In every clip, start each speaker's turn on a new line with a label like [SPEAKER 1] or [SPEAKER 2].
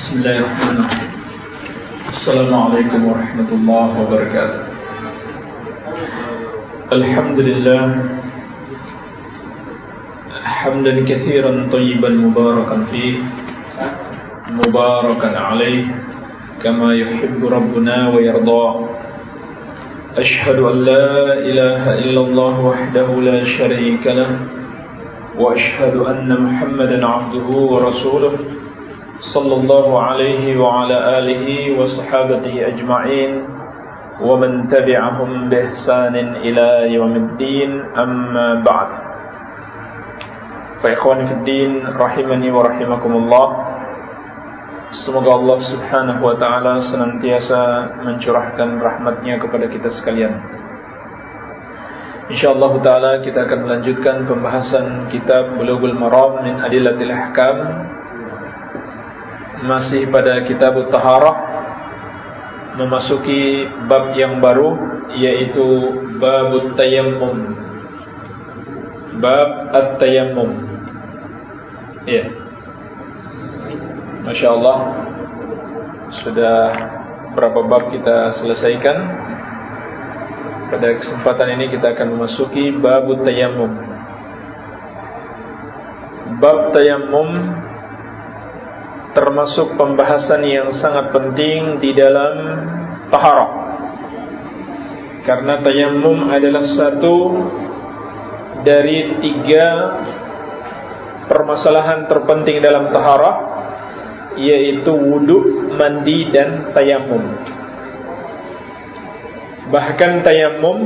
[SPEAKER 1] Bismillahirrahmanirrahim. Assalamualaikum warahmatullahi wabarakatuh. Alhamdulillah hamdan katsiran thayyiban mubarakan fihi mubarakan alaihi kama yuhibbu rabbuna wa yarda. Ashhadu an la ilaha illallah wahdahu la syarika lah wa ashhadu anna Muhammadan abduhu wa rasuluh sallallahu alaihi wa ala alihi wa sahabatihi ajma'in wa man tabi'ahum bi ihsanin ila yaumiddin, amma ba'd. Fa ikhwani fid din rahimani wa rahimakumullah. Semoga Allah Subhanahu wa taala senantiasa mencurahkan rahmatnya kepada kita sekalian. InsyaAllah ta'ala kita akan melanjutkan pembahasan kitab Bulughul Maram min Adillatil Ahkam, masih pada kitab Taharah, memasuki bab yang baru, yaitu Babut Tayammum, Bab At-Tayammum. Ya, Masya Allah, sudah berapa bab kita selesaikan. Pada kesempatan ini kita akan memasuki Babut Tayammum. Bab Tayammum termasuk pembahasan yang sangat penting di dalam taharah, karena tayammum adalah satu dari 3 permasalahan terpenting dalam taharah, yaitu wudu, mandi, dan tayammum. Bahkan tayammum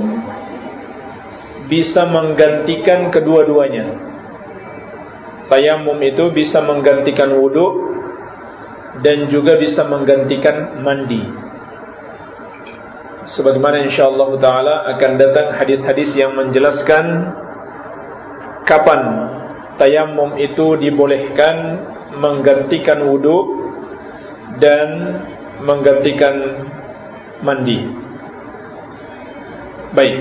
[SPEAKER 1] bisa menggantikan kedua-duanya. Tayammum itu bisa menggantikan wudu dan juga bisa menggantikan mandi. Sebagaimana insyaallah ta'ala akan datang hadis-hadis yang menjelaskan kapan tayammum itu dibolehkan menggantikan wudu dan menggantikan mandi. Baik,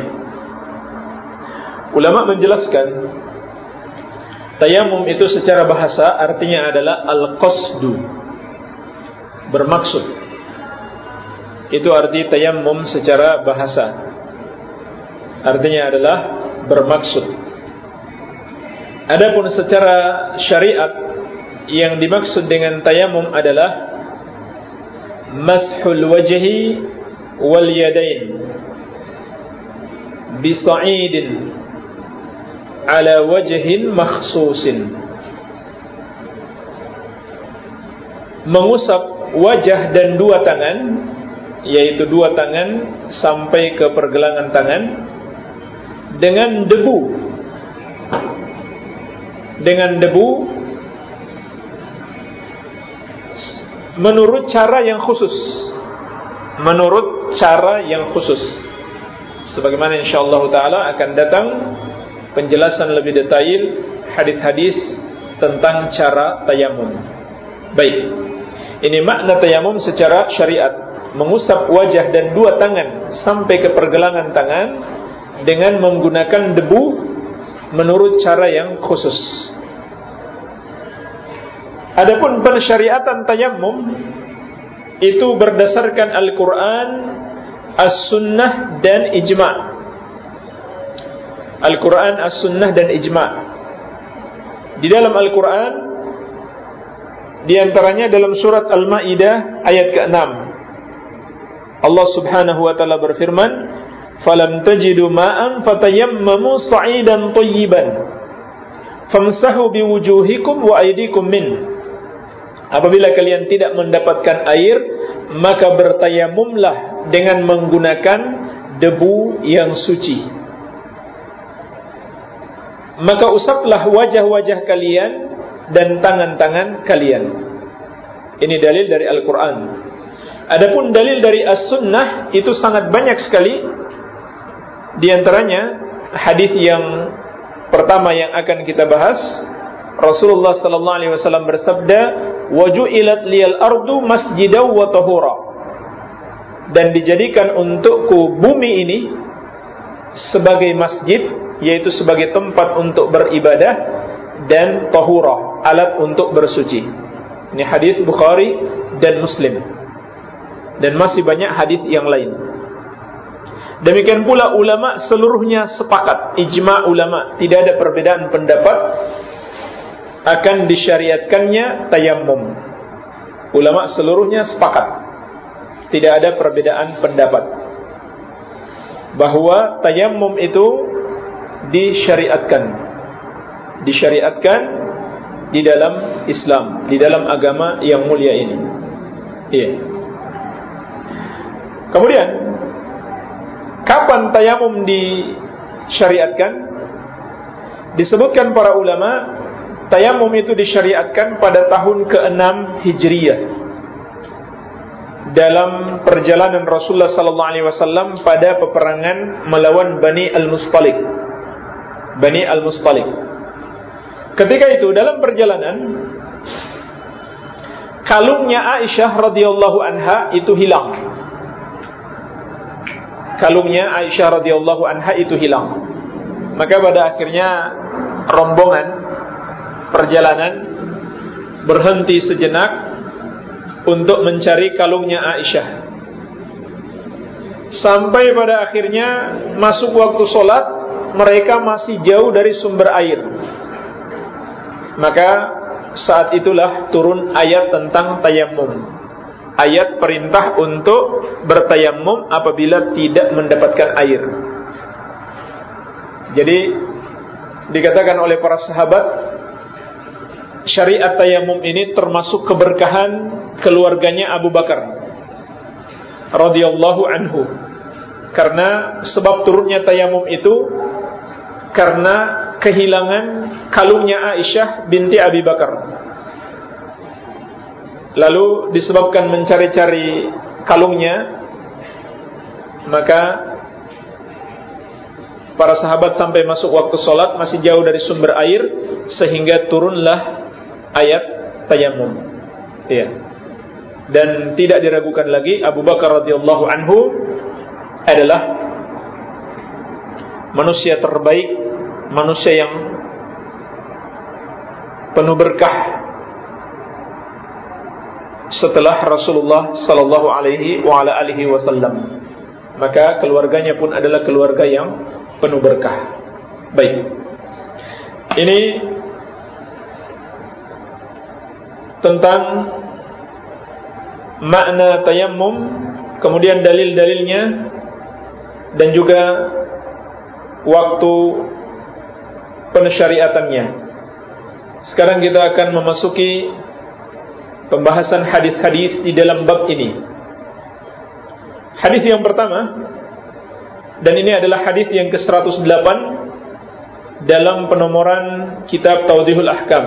[SPEAKER 1] ulama menjelaskan tayammum itu secara bahasa artinya adalah al-qasdu, bermaksud. Itu arti tayammum secara bahasa, artinya adalah bermaksud. Adapun secara syariat, yang dimaksud dengan tayammum adalah mashul wajhi wal yadain bisa'idin ala wajhin makhsusin, mengusap wajah dan 2 tangan, yaitu 2 tangan sampai ke pergelangan tangan, dengan debu menurut cara yang khusus, sebagaimana insyaallah ta'ala akan datang penjelasan lebih detail hadis-hadis tentang cara tayammum. Baik, ini makna tayammum secara syariat, mengusap wajah dan 2 tangan sampai ke pergelangan tangan dengan menggunakan debu menurut cara yang khusus. Adapun pensyariatan tayammum itu berdasarkan Al-Quran, As-Sunnah dan Ijma'. Al-Quran, As-Sunnah dan Ijma'. Di dalam Al-Quran, di antaranya dalam surat Al-Maidah ayat ke-6, Allah Subhanahu wa taala berfirman, "Falam tajidu ma'an fatayammamu sa'idan thayyiban famsahu biwujuhikum wa aydikum min." Apabila kalian tidak mendapatkan air, maka bertayamumlah dengan menggunakan debu yang suci. Maka usaplah wajah-wajah kalian dan tangan-tangan kalian. Ini dalil dari Al-Quran. Adapun dalil dari As-Sunnah itu sangat banyak sekali. Di antaranya hadis yang pertama yang akan kita bahas, Rasulullah sallallahu alaihi wasallam bersabda, "Waju'ilat liyal ardu masjidaw wa tahura." Dan dijadikan untukku bumi ini sebagai masjid, yaitu sebagai tempat untuk beribadah, dan tahura, alat untuk bersuci. Ini hadis Bukhari dan Muslim, dan masih banyak hadis yang lain. Demikian pula ulama seluruhnya sepakat, ijma' ulama, tidak ada perbedaan pendapat akan disyariatkannya tayammum. Ulama seluruhnya sepakat, tidak ada perbedaan pendapat bahwa tayammum itu disyariatkan di dalam Islam, di dalam agama yang mulia ini. Iya. Kemudian, kapan tayamum disyariatkan? Disebutkan para ulama, tayamum itu disyariatkan pada tahun ke-6 Hijriyah, dalam perjalanan Rasulullah sallallahu alaihi wasallam pada peperangan melawan Bani Al-Mustaliq. Ketika itu dalam perjalanan, kalungnya Aisyah radhiyallahu anha itu hilang. Maka pada akhirnya rombongan perjalanan berhenti sejenak untuk mencari kalungnya Aisyah. Sampai pada akhirnya masuk waktu sholat, mereka masih jauh dari sumber air. Maka saat itulah turun ayat tentang tayammum, ayat perintah untuk bertayammum apabila tidak mendapatkan air. Jadi dikatakan oleh para sahabat, syariat tayammum ini termasuk keberkahan keluarganya Abu Bakar radhiyallahu anhu, karena sebab turunnya tayammum itu karena kehilangan kalungnya Aisyah binti Abi Bakar. Lalu disebabkan mencari-cari kalungnya, maka para sahabat sampai masuk waktu sholat masih jauh dari sumber air, sehingga turunlah ayat tayammum. Iya. Dan tidak diragukan lagi, Abu Bakar radhiyallahu anhu adalah manusia terbaik, manusia yang penuh berkah setelah Rasulullah sallallahu alaihi wa ala alihi wasallam. Maka keluarganya pun adalah keluarga yang penuh berkah. Baik. Ini tentang makna tayammum, kemudian dalil-dalilnya, dan juga waktu pensyariatannya. Sekarang kita akan memasuki pembahasan hadis-hadis di dalam bab ini. Hadis yang pertama, dan ini adalah hadis yang ke-108 dalam penomoran kitab Tawdihul Ahkam,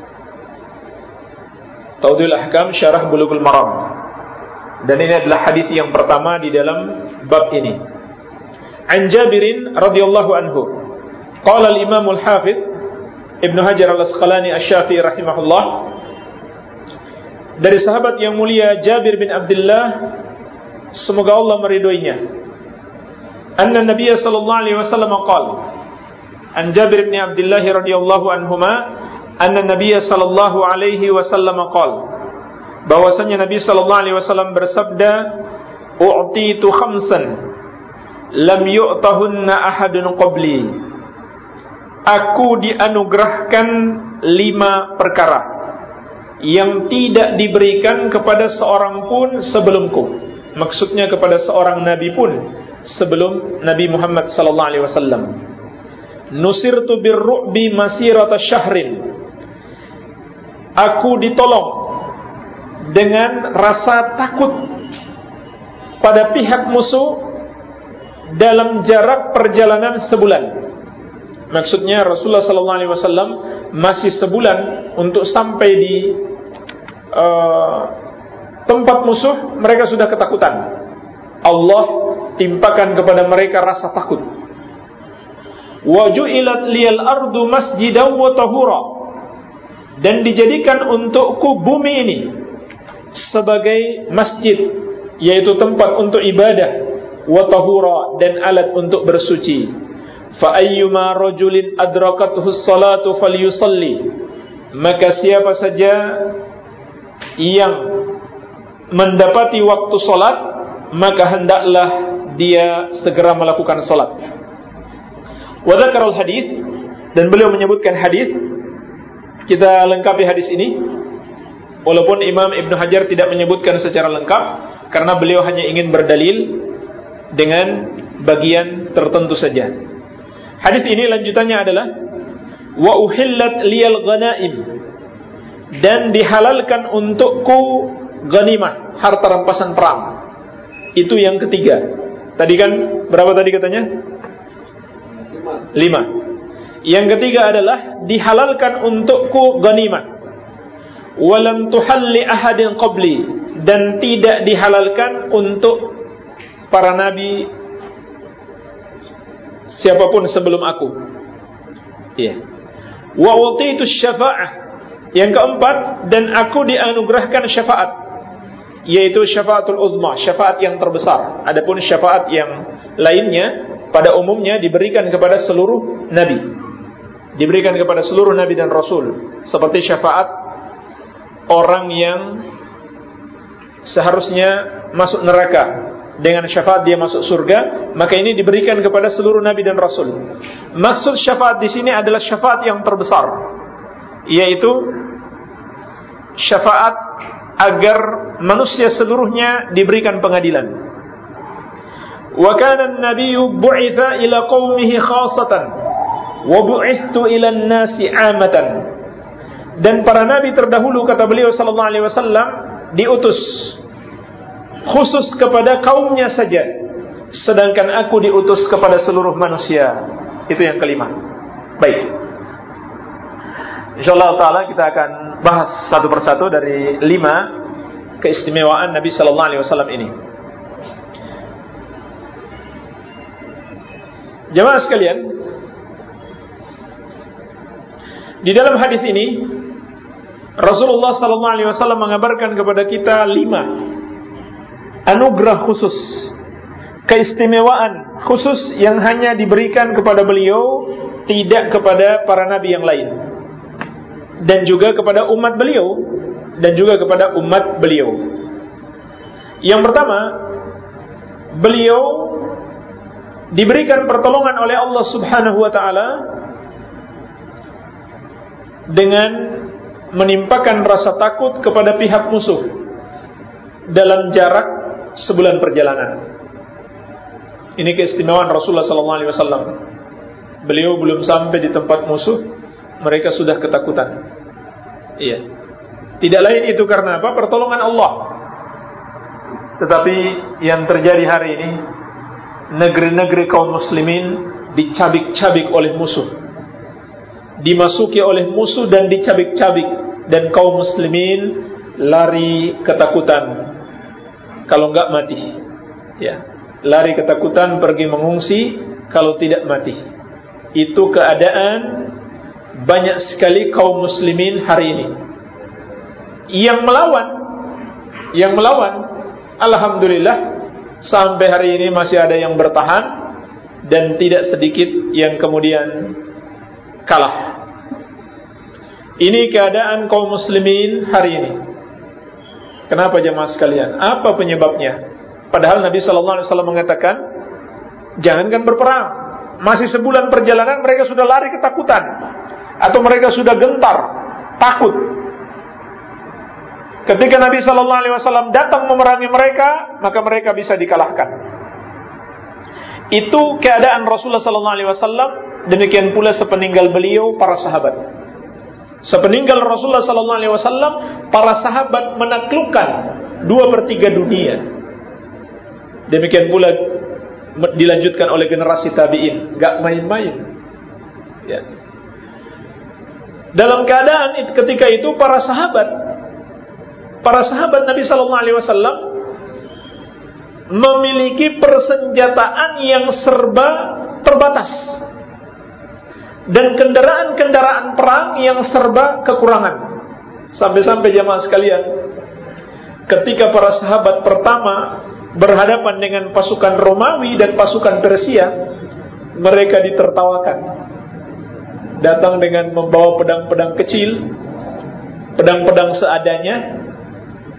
[SPEAKER 1] Syarah Bulughul Maram. Dan ini adalah hadis yang pertama di dalam bab ini. An Jabirin radhiyallahu anhu, qala al-Imam al-Hafidh Ibnu Hajar al-Asqalani asy-Syafi'i rahimahullah, dari sahabat yang mulia Jabir bin Abdullah, semoga Allah meridhoinya, anna Nabiy sallallahu alaihi wasallam qala, an Jabir bin Abdullah radhiyallahu anhuma, anna Nabiy sallallahu alaihi wasallam qala, bahwasanya Nabi sallallahu alaihi wasallam bersabda, u'titu khamsan lam yu'tahunna ahadun qabli, aku dianugerahkan 5 perkara yang tidak diberikan kepada seorang pun sebelumku. Maksudnya kepada seorang nabi pun sebelum Nabi Muhammad sallallahu alaihi wasallam. Nusirtu birru'bi masirata syahrin, aku ditolong dengan rasa takut pada pihak musuh dalam jarak perjalanan sebulan. Maksudnya Rasulullah sallallahu alaihi wasallam masih sebulan untuk sampai di tempat musuh. Mereka sudah ketakutan. Allah timpakan kepada mereka rasa takut. Wa ju'ilat liyal ardu masjidan wa tahura, dan dijadikan untukku bumi ini sebagai masjid, yaitu tempat untuk ibadah, wa tahura, dan alat untuk bersuci. Fa ayyuma rajulin adrakathu as-salatu falyusalli, maka siapa saja yang mendapati waktu solat, maka hendaklah dia segera melakukan solat. Wa dzakarul hadits, dan beliau menyebutkan hadis. Kita lengkapi hadis ini, walaupun Imam Ibn Hajar tidak menyebutkan secara lengkap, karena beliau hanya ingin berdalil dengan bagian tertentu saja. Hadis ini lanjutannya adalah wa uhillat liyal ghanaim, dan dihalalkan untukku ghanimah, harta rampasan perang. Itu yang ketiga. Tadi kan berapa tadi katanya? 5. Yang ketiga adalah dihalalkan untukku ghanimah. Walam tuhalli ahadin qabli, dan tidak dihalalkan untuk para nabi siapapun sebelum aku. Iya. Wa utitu syafa'ah. Yang keempat, dan aku dianugerahkan syafaat, yaitu syafaatul uzma, syafaat yang terbesar. Adapun syafaat yang lainnya pada umumnya diberikan kepada seluruh nabi, diberikan kepada seluruh nabi dan rasul, seperti syafaat orang yang seharusnya masuk neraka, dengan syafaat dia masuk surga, maka ini diberikan kepada seluruh nabi dan rasul. Maksud syafaat di sini adalah syafaat yang terbesar, yaitu syafaat agar manusia seluruhnya diberikan pengadilan. Wa kana an-nabiyyu bu'itha ila qaumihi khassatan wa bu'ithtu ila an-nasi 'amatan. Dan para nabi terdahulu, kata beliau sallallahu alaihi wasallam, diutus khusus kepada kaumnya saja, sedangkan aku diutus kepada seluruh manusia. Itu yang kelima. Baik, insyaallah taala kita akan bahas satu persatu dari 5 keistimewaan Nabi sallallahu alaihi wasallam ini. Jemaah sekalian, di dalam hadis ini Rasulullah sallallahu alaihi wasallam mengabarkan kepada kita 5 anugerah khusus, keistimewaan khusus yang hanya diberikan kepada beliau, tidak kepada para nabi yang lain, dan juga kepada umat beliau, dan juga kepada umat beliau. Yang pertama, beliau diberikan pertolongan oleh Allah Subhanahu wa taala dengan menimpakan rasa takut kepada pihak musuh dalam jarak sebulan perjalanan. Ini keistimewaan Rasulullah SAW. Beliau belum sampai di tempat musuh, mereka sudah ketakutan. Iya. Tidak lain itu karena apa? Pertolongan Allah. Tetapi yang terjadi hari ini, negeri-negeri kaum muslimin dicabik-cabik oleh musuh, dimasuki oleh musuh dan dicabik-cabik, dan kaum muslimin lari ketakutan, kalau enggak mati. Ya, lari ketakutan, pergi mengungsi, kalau tidak mati. Itu keadaan banyak sekali kaum muslimin hari ini. Yang melawan, alhamdulillah, sampai hari ini masih ada yang bertahan, dan tidak sedikit yang kemudian kalah. Ini keadaan kaum muslimin hari ini. Kenapa jemaah sekalian? Apa penyebabnya? Padahal Nabi SAW mengatakan, jangankan berperang, masih sebulan perjalanan mereka sudah lari ketakutan, atau mereka sudah gentar, takut. Ketika Nabi SAW datang memerangi mereka, maka mereka bisa dikalahkan. Itu keadaan Rasulullah SAW. Demikian pula sepeninggal beliau para sahabat. Sepeninggal Rasulullah SAW, para sahabat menaklukkan 2/3 dunia. Demikian pula dilanjutkan oleh generasi tabi'in. Gak main-main. Ya. Dalam keadaan ketika itu para sahabat Nabi SAW memiliki persenjataan yang serba terbatas, dan kendaraan-kendaraan perang yang serba kekurangan. Sampai-sampai jamaah sekalian, ketika para sahabat pertama berhadapan dengan pasukan Romawi dan pasukan Persia, mereka ditertawakan. Datang dengan membawa pedang-pedang kecil, pedang-pedang seadanya,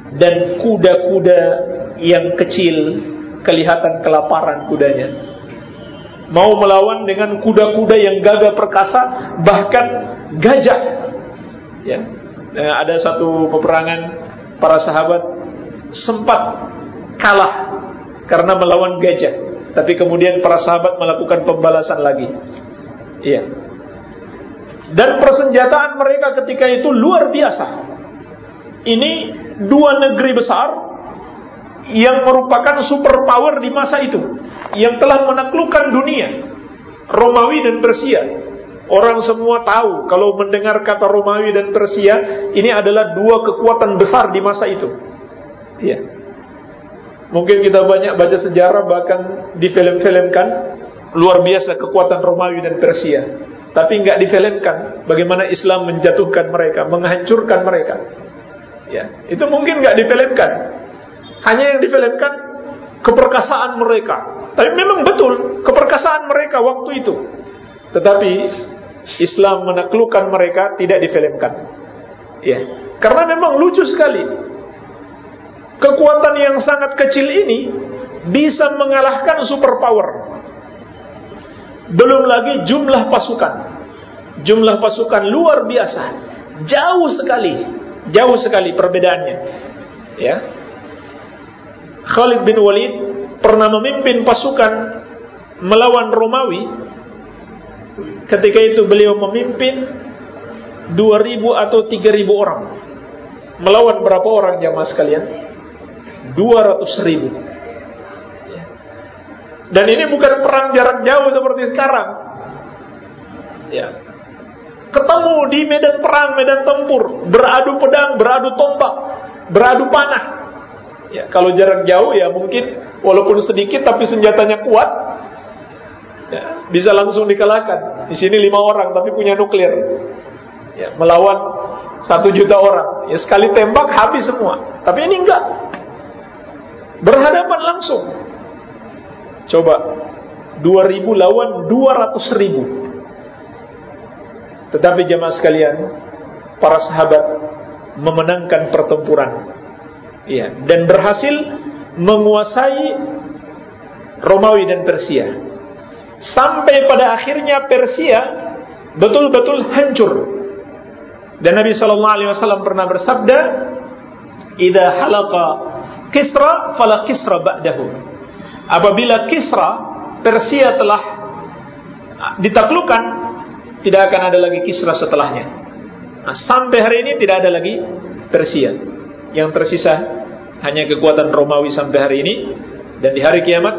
[SPEAKER 2] Dan kuda-kuda yang kecil kelihatan kelaparan kudanya, mau melawan dengan kuda-kuda yang gagah perkasa, bahkan gajah. Ya. Ada satu peperangan para sahabat sempat kalah karena melawan gajah, tapi kemudian para sahabat melakukan pembalasan lagi. Iya. Dan persenjataan mereka ketika itu luar biasa. Ini dua negeri besar yang merupakan superpower di masa itu, yang telah menaklukkan dunia, Romawi dan Persia. Orang semua tahu kalau mendengar kata Romawi dan Persia, ini adalah dua kekuatan besar di masa itu. Iya. Mungkin kita banyak baca sejarah, bahkan difilm-filmkan luar biasa kekuatan Romawi dan Persia. Tapi enggak difilmkan bagaimana Islam menjatuhkan mereka, menghancurkan mereka. Ya, itu mungkin enggak difilmkan. Hanya yang difilmkan keperkasaan mereka. Tapi memang betul keperkasaan mereka waktu itu. Tetapi Islam menaklukkan mereka tidak difilmkan. Ya, karena memang lucu sekali. Kekuatan yang sangat kecil ini bisa mengalahkan superpower. Belum lagi jumlah pasukan. Jumlah pasukan luar biasa. Jauh sekali perbedaannya. Ya. Khalid bin Walid pernah memimpin pasukan melawan Romawi. Ketika itu beliau memimpin 2.000 atau 3.000 orang. Melawan berapa orang jamaah sekalian? 200.000. Dan ini bukan perang jarak jauh seperti sekarang. Ya. Ketemu di medan perang, medan tempur, beradu pedang, beradu tombak, beradu panah. Ya, kalau jarak jauh ya mungkin walaupun sedikit tapi senjatanya kuat, ya, bisa langsung dikalahkan. Di sini 5 orang tapi punya nuklir. Ya, melawan 1 juta orang. Ya, sekali tembak habis semua. Tapi ini enggak. Berhadapan langsung. Coba 2.000 lawan 200.000. Tetapi jemaah sekalian, para sahabat memenangkan pertempuran. Iya, dan berhasil menguasai Romawi dan Persia. Sampai pada akhirnya Persia betul-betul hancur. Dan Nabi SAW pernah bersabda, "Idza halaqa Kisra fala Kisra ba'dahu." Apabila Kisra, Persia telah ditaklukkan, tidak akan ada lagi Kisra setelahnya. Nah, sampai hari ini tidak ada lagi Persia. Yang tersisa hanya kekuatan Romawi sampai hari ini. Dan di hari kiamat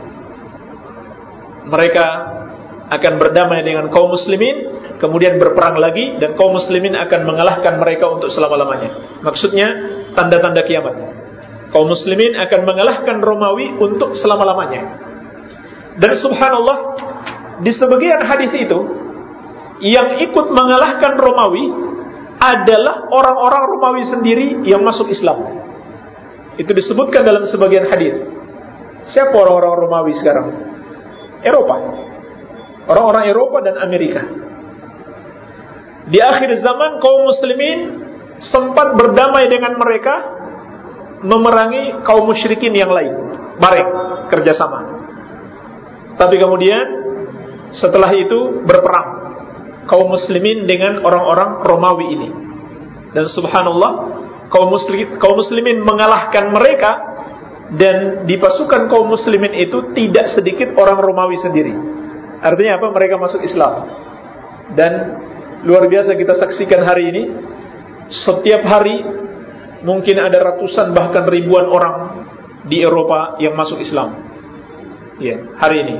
[SPEAKER 2] mereka akan berdamai dengan kaum muslimin, kemudian berperang lagi, dan kaum muslimin akan mengalahkan mereka untuk selama-lamanya. Maksudnya tanda-tanda kiamat. Kaum muslimin akan mengalahkan Romawi untuk selama-lamanya. Dan subhanallah, di sebagian hadis itu, yang ikut mengalahkan Romawi adalah orang-orang Romawi sendiri yang masuk Islam. Itu disebutkan dalam sebagian hadis. Siapa orang-orang Romawi sekarang? Eropa. Orang-orang Eropa dan Amerika. Di akhir zaman kaum muslimin sempat berdamai dengan mereka, memerangi kaum musyrikin yang lain. Bareng, kerjasama. Tapi kemudian setelah itu berperang kaum muslimin dengan orang-orang Romawi ini. Dan subhanallah, kaum muslimin mengalahkan mereka. Dan di pasukan kaum muslimin itu tidak sedikit orang Romawi sendiri. Artinya apa? Mereka masuk Islam. Dan luar biasa kita saksikan hari ini, setiap hari mungkin ada ratusan bahkan ribuan orang di Eropa yang masuk Islam. Ya, hari ini.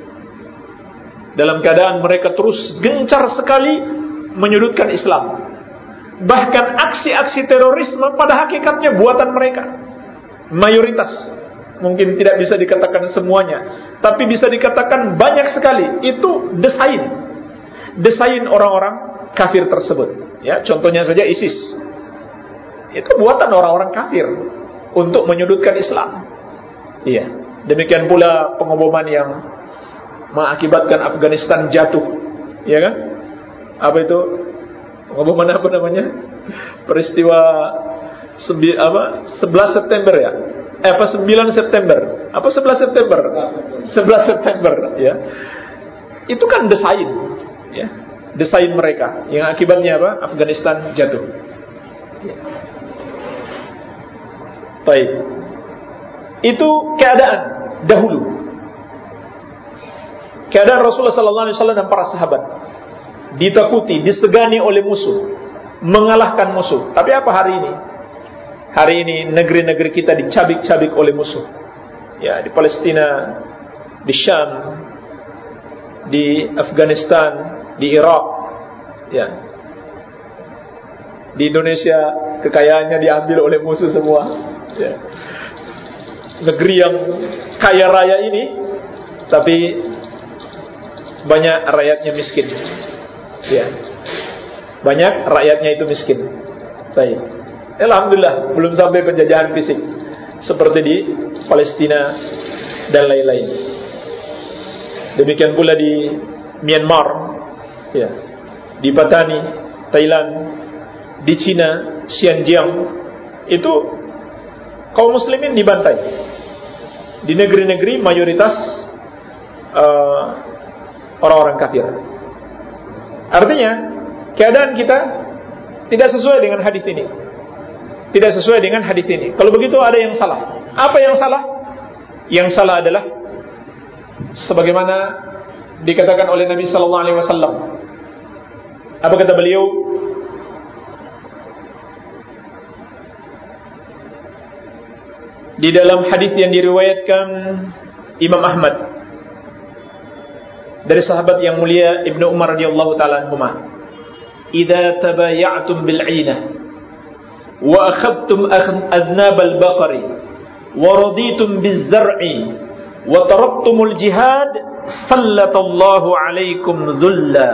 [SPEAKER 2] Dalam keadaan mereka terus gencar sekali menyudutkan Islam. Bahkan aksi-aksi terorisme pada hakikatnya buatan mereka. Mayoritas, mungkin tidak bisa dikatakan semuanya, tapi bisa dikatakan banyak sekali. Itu desain orang-orang kafir tersebut. Ya, contohnya saja ISIS. Itu buatan orang-orang kafir untuk menyudutkan Islam. Iya. Demikian pula pengeboman yang mengakibatkan Afghanistan jatuh, ya kan? Apa itu? Pengeboman apa namanya? Peristiwa 11 September ya? 9 September? 11 September? 11 September ya. Itu kan desain ya. Desain mereka yang akibatnya apa? Afghanistan jatuh. Ya. Baik. Itu keadaan dahulu. Keadaan Rasulullah SAW dan para sahabat. Ditakuti, disegani oleh musuh, mengalahkan musuh. Tapi apa hari ini? Hari ini negeri-negeri kita dicabik-cabik oleh musuh. Ya, di Palestina, di Syam, di Afghanistan, di Irak, ya. Di Indonesia kekayaannya diambil oleh musuh semua. Ya. Negeri yang kaya raya ini, tapi banyak rakyatnya miskin. Ya. Banyak rakyatnya itu miskin. Baik. Alhamdulillah belum sampai penjajahan fisik seperti di Palestina dan lain-lain. Demikian pula di Myanmar, ya, di Patani, Thailand, di Cina, Xinjiang, itu kaum muslimin dibantai. Di negeri-negeri mayoritas orang-orang kafir. Artinya keadaan kita tidak sesuai dengan hadis ini. Tidak sesuai dengan hadis ini. Kalau begitu ada yang salah. Apa yang salah? Yang salah adalah sebagaimana dikatakan oleh Nabi sallallahu alaihi wasallam. Apa kata beliau? Di dalam hadis yang diriwayatkan Imam Ahmad dari sahabat yang mulia Ibnu Umar radhiyallahu taala anhuma, "Idza tabaya'tum bil 'ainah wa akhadtum adnab al-baqari wa raditum biz-zar'i wa taraktumul jihad sallatallahu 'alaikum dhulla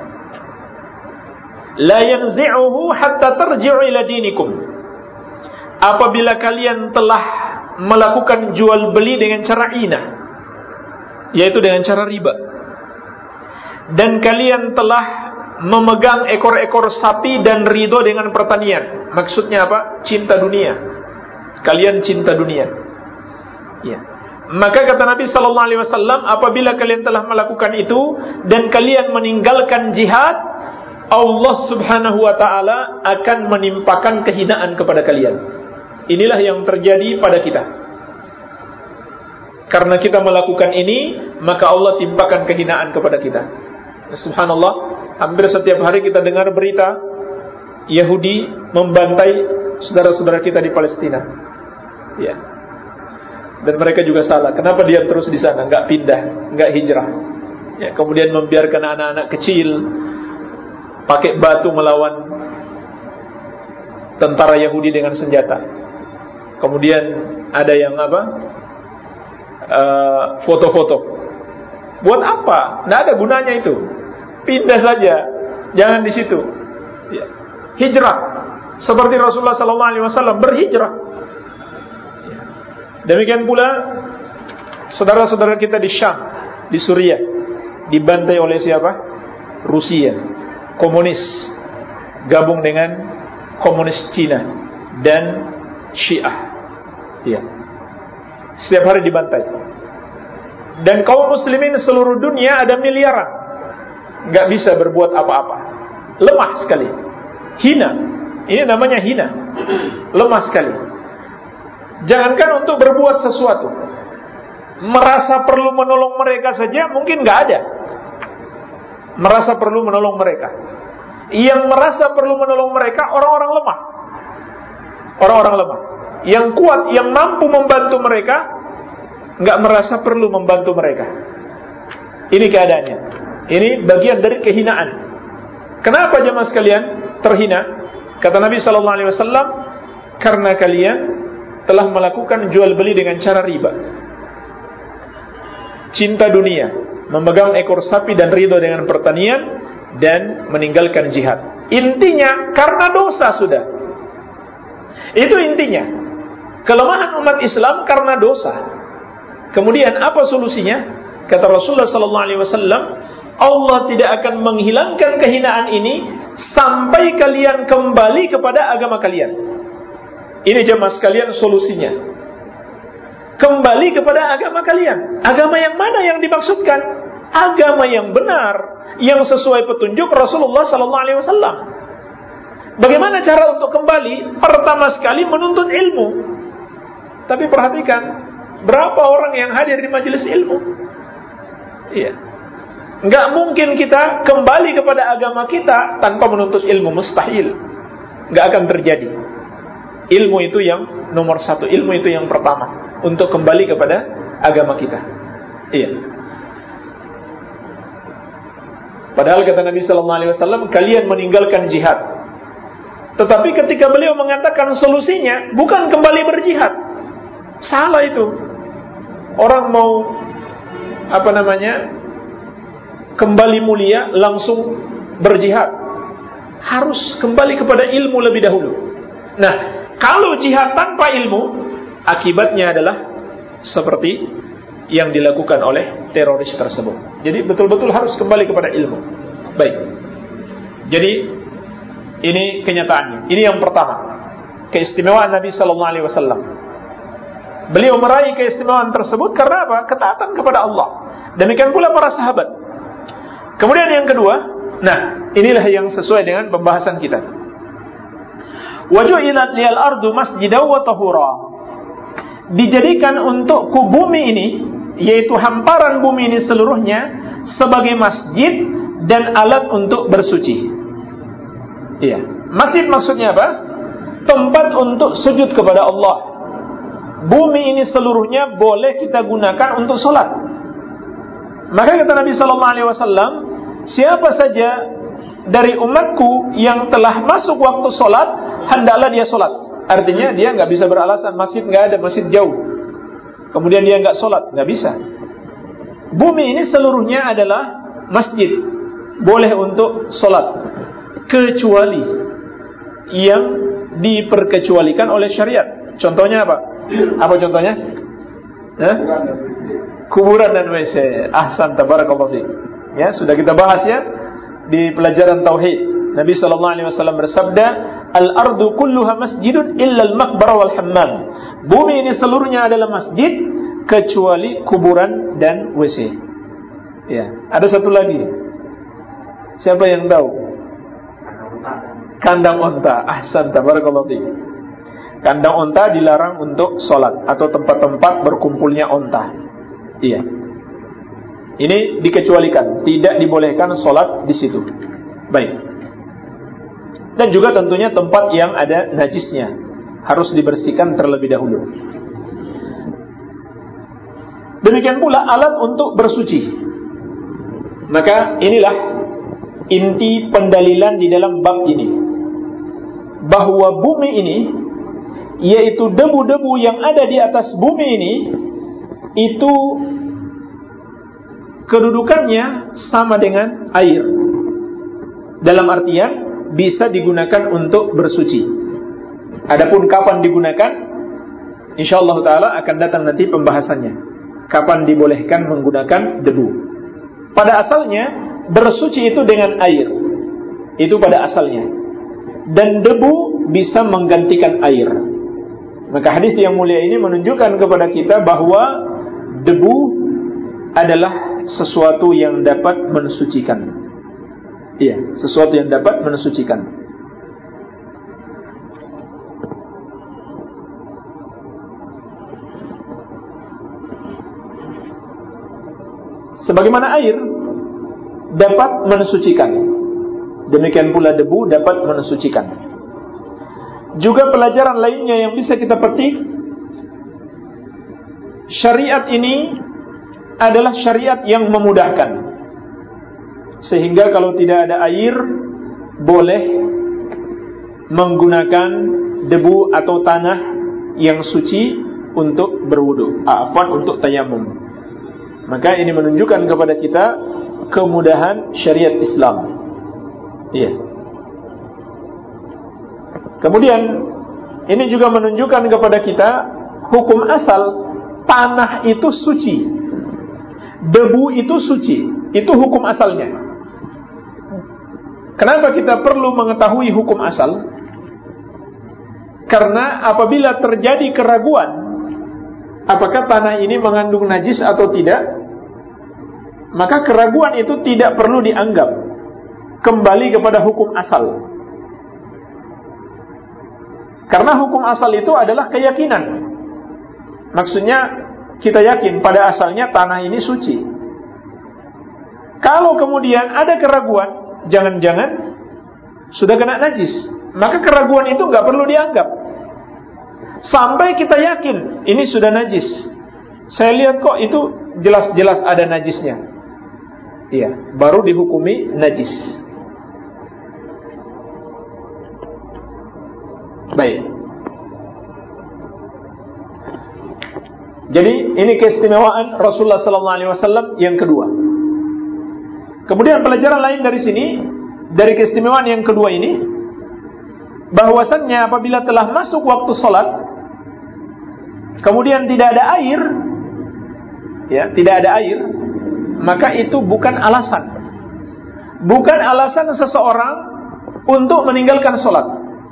[SPEAKER 2] la yanzi'uhu hatta tarji'u ila dinikum." Apabila kalian telah melakukan jual beli dengan cara inah, yaitu dengan cara riba, dan kalian telah memegang ekor-ekor sapi dan ridho dengan pertanian. Maksudnya apa? Cinta dunia. Kalian cinta dunia. Ya. Maka kata Nabi sallallahu alaihi wasallam, apabila kalian telah melakukan itu dan kalian meninggalkan jihad, Allah Subhanahu wa taala akan menimpakan kehinaan kepada kalian. Inilah yang terjadi pada kita. Karena kita melakukan ini, maka Allah timpakan kehinaan kepada kita. Subhanallah, hampir setiap hari kita dengar berita Yahudi membantai saudara-saudara kita di Palestina. Ya. Dan mereka juga salah. Kenapa dia terus di sana, enggak pindah, enggak hijrah? Ya, kemudian membiarkan anak-anak kecil pakai batu melawan tentara Yahudi dengan senjata. Kemudian ada yang foto-foto. Buat apa? Tidak ada gunanya itu. Pindah saja, jangan di situ. Ya. Hijrah, seperti Rasulullah SAW berhijrah. Ya. Demikian pula saudara-saudara kita di Syam, di Suriah, dibantai oleh siapa? Rusia, komunis, gabung dengan komunis Cina dan Syiah. Ya. Setiap hari dibantai. Dan kaum muslimin seluruh dunia ada miliaran, nggak bisa berbuat apa-apa, lemah sekali, hina. Ini namanya hina, lemah sekali. Jangankan untuk berbuat sesuatu, merasa perlu menolong mereka saja mungkin nggak ada. Merasa perlu menolong mereka. Yang merasa perlu menolong mereka orang-orang lemah, orang-orang lemah. Yang kuat, yang mampu membantu mereka, nggak merasa perlu membantu mereka. Ini keadaannya. Ini bagian dari kehinaan. Kenapa jemaah sekalian terhina? Kata Nabi SAW, karena kalian telah melakukan jual beli dengan cara riba, cinta dunia, memegang ekor sapi dan ridho dengan pertanian, dan meninggalkan jihad. Intinya karena dosa sudah. Itu intinya. Kelemahan umat Islam karena dosa. Kemudian apa solusinya? Kata Rasulullah SAW, Allah tidak akan menghilangkan kehinaan ini sampai kalian kembali kepada agama kalian. Ini jemaah sekalian solusinya. Kembali kepada agama kalian. Agama yang mana yang dimaksudkan? Agama yang benar, yang sesuai petunjuk Rasulullah sallallahu alaihi wasallam. Bagaimana cara untuk kembali? Pertama sekali menuntut ilmu. Tapi perhatikan, berapa orang yang hadir di majelis ilmu? Iya. Enggak mungkin kita kembali kepada agama kita tanpa menuntut ilmu, mustahil. Enggak akan terjadi. Ilmu itu yang nomor satu, ilmu itu yang pertama untuk kembali kepada agama kita. Iya. Padahal kata Nabi sallallahu alaihi wasallam, kalian meninggalkan jihad. Tetapi ketika beliau mengatakan solusinya bukan kembali berjihad. Salah itu. Orang mau kembali mulia langsung berjihad. Harus kembali kepada ilmu lebih dahulu. Nah, kalau jihad tanpa ilmu, akibatnya adalah seperti yang dilakukan oleh teroris tersebut. Jadi betul-betul harus kembali kepada ilmu. Baik. Jadi ini kenyataannya. Ini yang pertama, keistimewaan Nabi sallallahu alaihi wasallam. Beliau meraih keistimewaan tersebut karena apa? Ketaatan kepada Allah. Demikian pula para sahabat. Kemudian yang kedua, nah, inilah yang sesuai dengan pembahasan kita. Waju'ilat liyal ardu masjidaw wa tahura. Dijadikan untukku bumi ini, yaitu hamparan bumi ini seluruhnya, sebagai masjid dan alat untuk bersuci. Iya. Masjid maksudnya apa? Tempat untuk sujud kepada Allah. Bumi ini seluruhnya boleh kita gunakan untuk solat. Maka kata Nabi sallallahu alaihi wasallam, siapa saja dari umatku yang telah masuk waktu solat, hendaklah dia solat. Artinya dia nggak bisa beralasan masjid nggak ada, masjid jauh, kemudian dia nggak sholat, nggak bisa. Bumi ini seluruhnya adalah masjid, boleh untuk sholat, kecuali yang diperkecualikan oleh syariat. Contohnya apa? Apa contohnya? Kuburan dan WC. Ahsan, tabarakallahu fiik. Ya, sudah kita bahas ya di pelajaran tauhid. Nabi sallallahu alaihi wasallam bersabda, al-ardu kulluha masjidun illa al-maqbarah wal hammam. Bumi ini seluruhnya adalah masjid kecuali kuburan dan WC. Ya, ada satu lagi. Siapa yang tahu? Kandang onta. Ahsan, tabarakallahu fiik. Kandang onta dilarang untuk sholat atau tempat-tempat berkumpulnya onta. Iya. Ini dikecualikan, tidak dibolehkan sholat di situ. Baik. Dan juga tentunya tempat yang ada najisnya harus dibersihkan terlebih dahulu. Demikian pula alat untuk bersuci. Maka inilah inti pendalilan di dalam bab ini, bahwa bumi ini, yaitu debu-debu yang ada di atas bumi ini, itu kedudukannya sama dengan air. Dalam artian bisa digunakan untuk bersuci. Adapun kapan digunakan, insyaallah taala akan datang nanti pembahasannya. Kapan dibolehkan menggunakan debu? Pada asalnya bersuci itu dengan air. Itu pada asalnya. Dan debu bisa menggantikan air. Maka hadis yang mulia ini menunjukkan kepada kita bahwa debu adalah sesuatu yang dapat mensucikan. Iya, sesuatu yang dapat mensucikan. Sebagaimana air dapat mensucikan, demikian pula debu dapat mensucikan. Juga pelajaran lainnya yang bisa kita petik, syariat ini adalah syariat yang memudahkan. Sehingga kalau tidak ada air, boleh menggunakan debu atau tanah yang suci untuk berwudu, untuk tayamum. Maka ini menunjukkan kepada kita kemudahan syariat Islam. Iya. Kemudian ini juga menunjukkan kepada kita hukum asal tanah itu suci, debu itu suci, itu hukum asalnya. Kenapa kita perlu mengetahui hukum asal? Karena apabila terjadi keraguan apakah tanah ini mengandung najis atau tidak, maka keraguan itu tidak perlu dianggap, kembali kepada hukum asal. Karena hukum asal itu adalah keyakinan. Maksudnya kita yakin pada asalnya tanah ini suci. Kalau kemudian ada keraguan, jangan-jangan sudah kena najis, maka keraguan itu nggak perlu dianggap sampai kita yakin ini sudah najis. Saya lihat kok itu jelas-jelas ada najisnya. Iya, baru dihukumi najis. Baik. Jadi ini keistimewaan Rasulullah SAW yang kedua. Kemudian pelajaran lain dari sini, dari keistimewaan yang kedua ini, bahwasannya apabila telah masuk waktu sholat, kemudian tidak ada air, ya, tidak ada air, maka itu bukan alasan. Bukan alasan seseorang untuk meninggalkan sholat.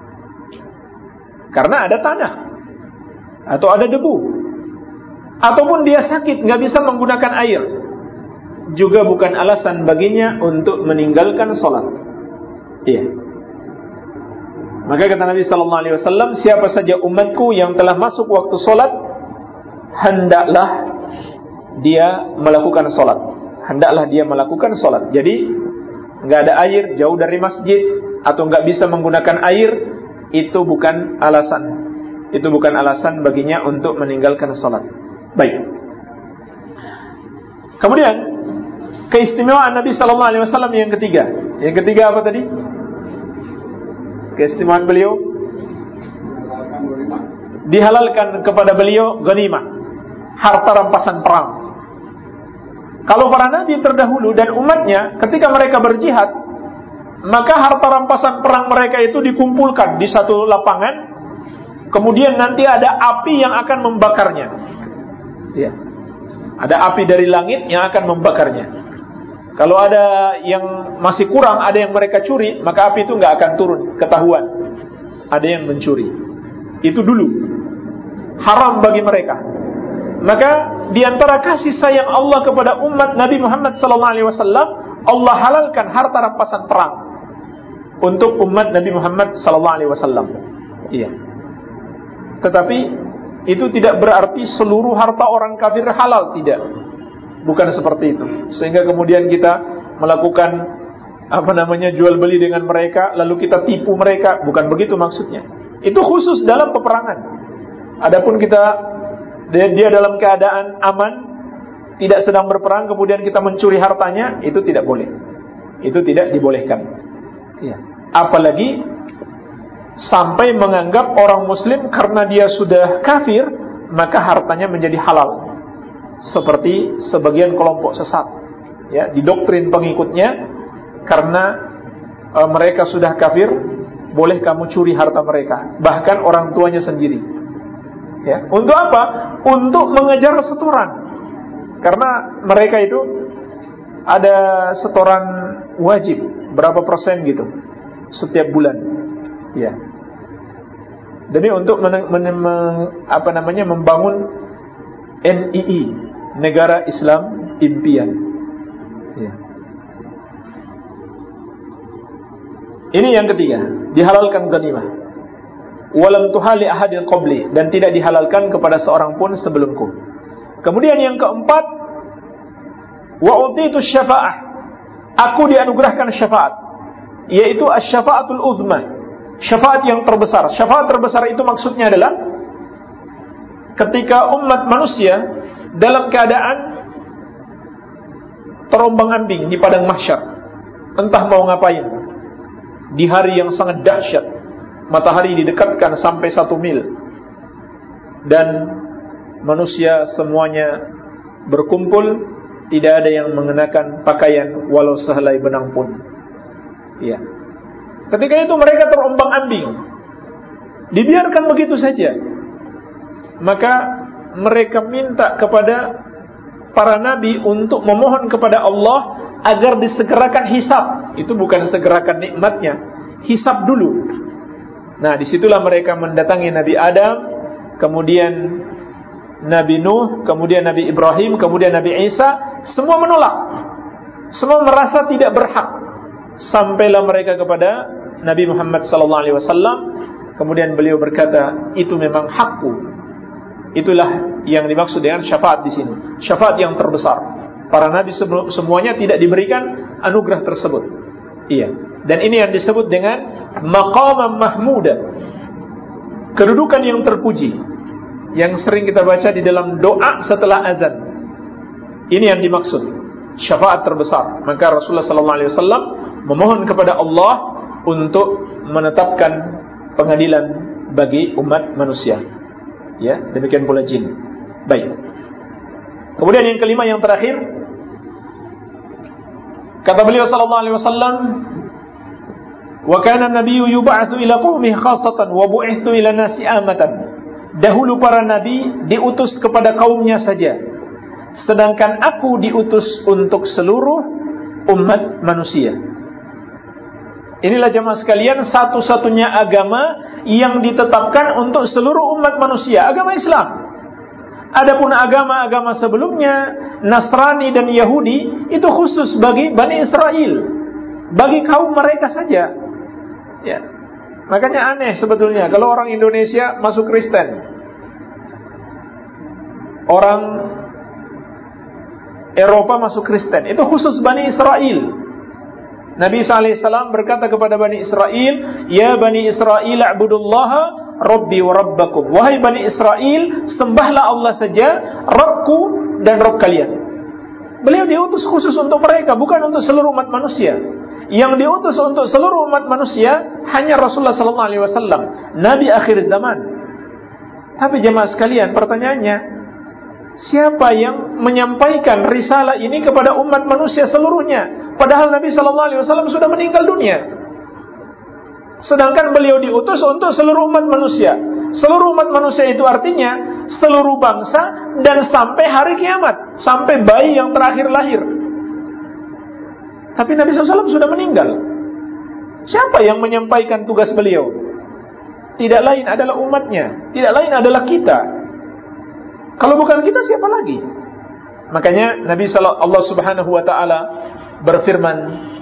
[SPEAKER 2] Karena ada tanah, atau ada debu, ataupun dia sakit, nggak bisa menggunakan air, juga bukan alasan baginya untuk meninggalkan sholat. Iya. Maka kata Nabi SAW, siapa saja umatku yang telah masuk waktu sholat, hendaklah dia melakukan sholat. Hendaklah dia melakukan sholat. Jadi nggak ada air, jauh dari masjid, atau nggak bisa menggunakan air, itu bukan alasan. Itu bukan alasan baginya untuk meninggalkan sholat. Baik. Kemudian keistimewaan Nabi SAW yang ketiga. Yang ketiga apa tadi? Keistimewaan beliau, dihalalkan kepada beliau ghanimah, harta rampasan perang. Kalau para nabi terdahulu dan umatnya ketika mereka berjihad, maka harta rampasan perang mereka itu dikumpulkan di satu lapangan, kemudian nanti ada api yang akan membakarnya. Ya. Ada api dari langit yang akan membakarnya. Kalau ada yang masih kurang, ada yang mereka curi, maka api itu nggak akan turun, ketahuan ada yang mencuri. Itu dulu haram bagi mereka. Maka diantara kasih sayang Allah kepada umat Nabi Muhammad SAW, Allah halalkan harta rampasan perang untuk umat Nabi Muhammad SAW. Iya. Tetapi itu tidak berarti seluruh harta orang kafir halal, tidak. Bukan seperti itu. Sehingga kemudian kita melakukan jual beli dengan mereka, lalu kita tipu mereka. Bukan begitu maksudnya. Itu khusus dalam peperangan. Adapun dia dalam keadaan aman, tidak sedang berperang, kemudian kita mencuri hartanya, itu tidak boleh. Itu tidak dibolehkan. Ya. Apalagi sampai menganggap orang muslim karena dia sudah kafir, maka hartanya menjadi halal. Seperti sebagian kelompok sesat, ya, didoktrin pengikutnya, karena mereka sudah kafir, boleh kamu curi harta mereka, bahkan orang tuanya sendiri. Ya, untuk apa? Untuk mengejar setoran, karena mereka itu ada setoran wajib berapa persen gitu setiap bulan, ya. Demi untuk membangun NII, Negara Islam Impian. Ya. Ini yang ketiga, dihalalkan ghanimah. Walam tuhali ahadin qabli, dan tidak dihalalkan kepada seorang pun sebelumku. Kemudian yang keempat, wa utitu syafa'ah, aku dianugerahkan syafaat, yaitu asy-syafa'atul uzma, syafaat yang terbesar. Syafaat terbesar itu maksudnya adalah ketika umat manusia dalam keadaan terombang-ambing di padang mahsyar, entah mau ngapain, di hari yang sangat dahsyat, matahari didekatkan sampai 1 mil, dan manusia semuanya berkumpul, tidak ada yang mengenakan pakaian walau sehelai benang pun. Ya. Ketika itu mereka terombang-ambing, dibiarkan begitu saja. Maka mereka minta kepada para nabi untuk memohon kepada Allah agar disegerakan hisab. Itu bukan segerakan nikmatnya, hisab dulu. Nah, disitulah mereka mendatangi Nabi Adam, kemudian Nabi Nuh, kemudian Nabi Ibrahim, kemudian Nabi Isa. Semua menolak, semua merasa tidak berhak. Sampailah mereka kepada Nabi Muhammad SAW. Kemudian beliau berkata, itu memang hakku. Itulah yang dimaksud dengan syafaat di sini, syafaat yang terbesar. Para nabi semuanya tidak diberikan anugerah tersebut. Iya. Dan ini yang disebut dengan maqamam mahmuda, kedudukan yang terpuji, yang sering kita baca di dalam doa setelah azan. Ini yang dimaksud syafaat terbesar. Maka Rasulullah SAW memohon kepada Allah untuk menetapkan pengadilan bagi umat manusia. Ya, demikian pula jin. Baik. Kemudian yang kelima, yang terakhir, kata beliau sallallahu alaihi wasallam, wa kana an-nabiyyu yub'atsu ila qaumihi khassatan wa bu'ithtu ila nasi amatan. Dahulu para nabi diutus kepada kaumnya saja, sedangkan aku diutus untuk seluruh umat manusia. Inilah jemaah sekalian satu-satunya agama yang ditetapkan untuk seluruh umat manusia, agama Islam. Adapun agama-agama sebelumnya, Nasrani dan Yahudi, itu khusus bagi Bani Israel, bagi kaum mereka saja. Ya. Makanya aneh sebetulnya kalau orang Indonesia masuk Kristen, orang Eropa masuk Kristen, itu khusus Bani Israel. Nabi SAW berkata kepada Bani Israel, ya Bani Israel a'budullaha Rabbi wa Rabbakum. Wahai Bani Israel, sembahlah Allah saja, Rabbku dan Rabb kalian. Beliau diutus khusus untuk mereka, bukan untuk seluruh umat manusia. Yang diutus untuk seluruh umat manusia hanya Rasulullah SAW, Nabi akhir zaman. Tapi jemaah sekalian, pertanyaannya, siapa yang menyampaikan risalah ini kepada umat manusia seluruhnya? Padahal Nabi SAW sudah meninggal dunia. Sedangkan beliau diutus untuk seluruh umat manusia. Seluruh umat manusia itu artinya seluruh bangsa dan sampai hari kiamat, sampai bayi yang terakhir lahir. Tapi Nabi SAW sudah meninggal. Siapa yang menyampaikan tugas beliau? Tidak lain adalah umatnya, tidak lain adalah kita. Kalau bukan kita, siapa lagi? Makanya Nabi Allah Subhanahu wa taala berfirman,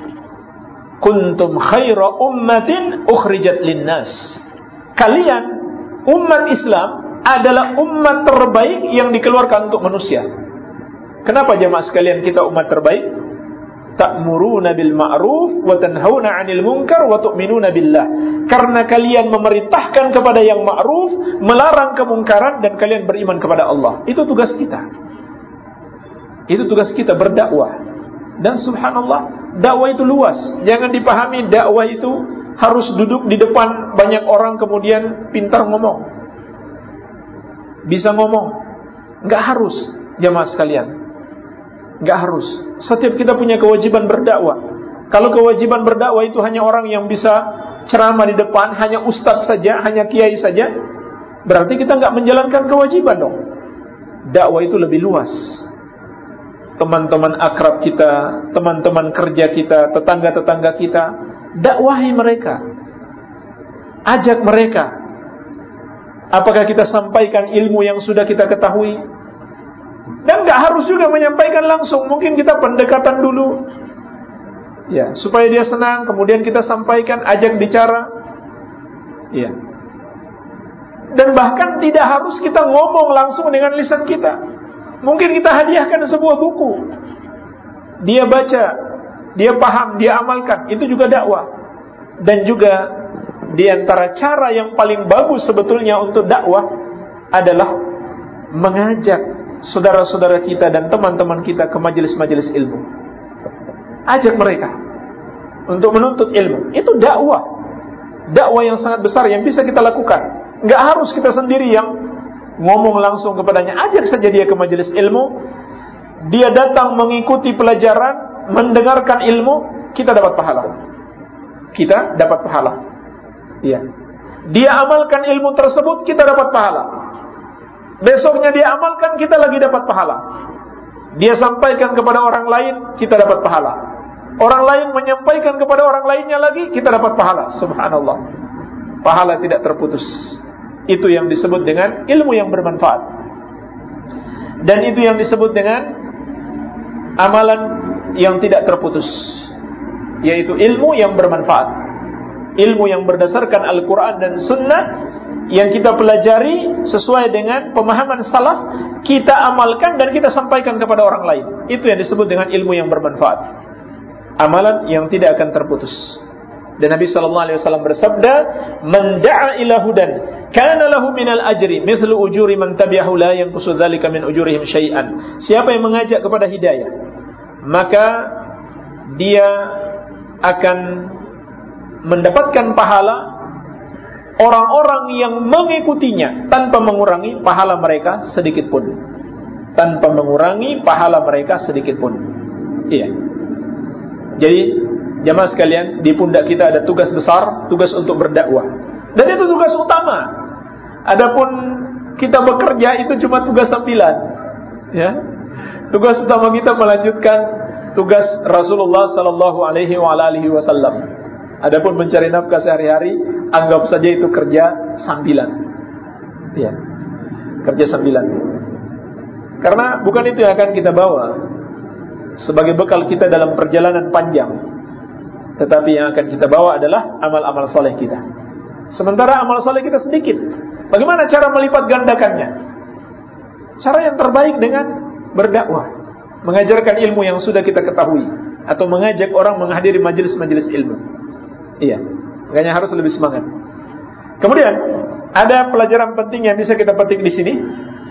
[SPEAKER 2] kuntum khaira ummatin ukhrijat linnas. Kalian umat Islam adalah umat terbaik yang dikeluarkan untuk manusia. Kenapa jemaah sekalian kita umat terbaik? Ta'muruna bil ma'ruf wa tanhauna 'anil munkar wa tu'minuna billah. Karena kalian memerintahkan kepada yang ma'ruf, melarang kemungkaran, dan kalian beriman kepada Allah. Itu tugas kita. Itu tugas kita, berdakwah. Dan subhanallah, dakwah itu luas. Jangan dipahami dakwah itu harus duduk di depan banyak orang kemudian pintar ngomong, bisa ngomong. Enggak harus, jamaah sekalian. Enggak harus. Setiap kita punya kewajiban berdakwah. Kalau kewajiban berdakwah itu hanya orang yang bisa ceramah di depan, hanya ustadz saja, hanya kiai saja, berarti kita enggak menjalankan kewajiban dong. Dakwah itu lebih luas. Teman-teman akrab kita, teman-teman kerja kita, tetangga-tetangga kita, dakwahi mereka, ajak mereka. Apakah kita sampaikan ilmu yang sudah kita ketahui? Dan gak harus juga menyampaikan langsung. Mungkin kita pendekatan dulu, ya, supaya dia senang. Kemudian kita sampaikan, ajak bicara, ya. Dan bahkan tidak harus kita ngomong langsung dengan lisan kita. Mungkin kita hadiahkan sebuah buku, dia baca, dia paham, dia amalkan. Itu juga dakwah. Dan juga di antara cara yang paling bagus sebetulnya untuk dakwah adalah mengajak saudara-saudara kita dan teman-teman kita ke majelis-majelis ilmu. Ajak mereka untuk menuntut ilmu. Itu dakwah. Dakwah yang sangat besar yang bisa kita lakukan. Gak harus kita sendiri yang ngomong langsung kepadanya. Ajak saja dia ke majelis ilmu. Dia datang mengikuti pelajaran, mendengarkan ilmu, kita dapat pahala. Kita dapat pahala. Iya. Dia amalkan ilmu tersebut, kita dapat pahala. Besoknya dia amalkan, kita lagi dapat pahala. Dia sampaikan kepada orang lain, kita dapat pahala. Orang lain menyampaikan kepada orang lainnya lagi, kita dapat pahala. Subhanallah. pahala tidak terputus. Itu yang disebut dengan ilmu yang bermanfaat. Dan itu yang disebut dengan amalan yang tidak terputus, yaitu ilmu yang bermanfaat. Ilmu yang berdasarkan Al-Quran dan Sunnah, yang kita pelajari sesuai dengan pemahaman salaf, kita amalkan dan kita sampaikan kepada orang lain. Itu yang disebut dengan ilmu yang bermanfaat, amalan yang tidak akan terputus. Dan Nabi SAW bersabda, "Man da'a ila hudan, kana lahu minal ajri mithlu ujuri man tabi'ahu la yanqusu dzalika min ujurihim syai'an." Siapa yang mengajak kepada hidayah, maka dia akan mendapatkan pahala orang-orang yang mengikutinya tanpa mengurangi pahala mereka sedikit pun. Tanpa mengurangi pahala mereka sedikit pun. Iya. Jadi jamaah sekalian, di pundak kita ada tugas besar, tugas untuk berdakwah. Dan itu tugas utama. Adapun kita bekerja itu cuma tugas sambilan. Ya. Tugas utama kita melanjutkan tugas Rasulullah sallallahu alaihi wasallam. Adapun mencari nafkah sehari-hari, anggap saja itu kerja sambilan. Ya. Kerja sambilan. Karena bukan itu yang akan kita bawa sebagai bekal kita dalam perjalanan panjang. Tetapi yang akan kita bawa adalah amal-amal soleh kita. Sementara amal soleh kita sedikit. Bagaimana cara melipat gandakannya? Cara yang terbaik dengan berdakwah, mengajarkan ilmu yang sudah kita ketahui, atau mengajak orang menghadiri majelis-majelis ilmu. Iya, makanya harus lebih semangat. Kemudian ada pelajaran penting yang bisa kita petik di sini.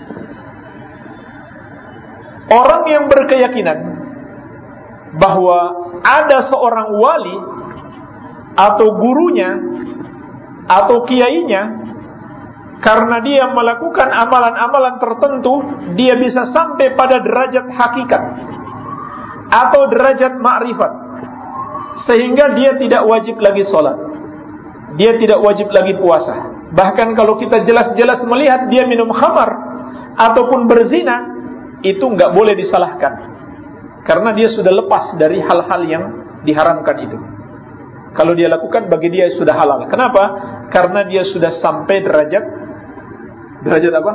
[SPEAKER 2] Orang yang berkeyakinan bahwa ada seorang wali atau gurunya atau kiainya, karena dia melakukan amalan-amalan tertentu, dia bisa sampai pada derajat hakikat atau derajat ma'rifat, sehingga dia tidak wajib lagi sholat, dia tidak wajib lagi puasa. Bahkan kalau kita jelas-jelas melihat dia minum khamar ataupun berzina, itu nggak boleh disalahkan, karena dia sudah lepas dari hal-hal yang diharamkan itu. Kalau dia lakukan, bagi dia sudah halal. Kenapa? Karena dia sudah sampai derajat apa?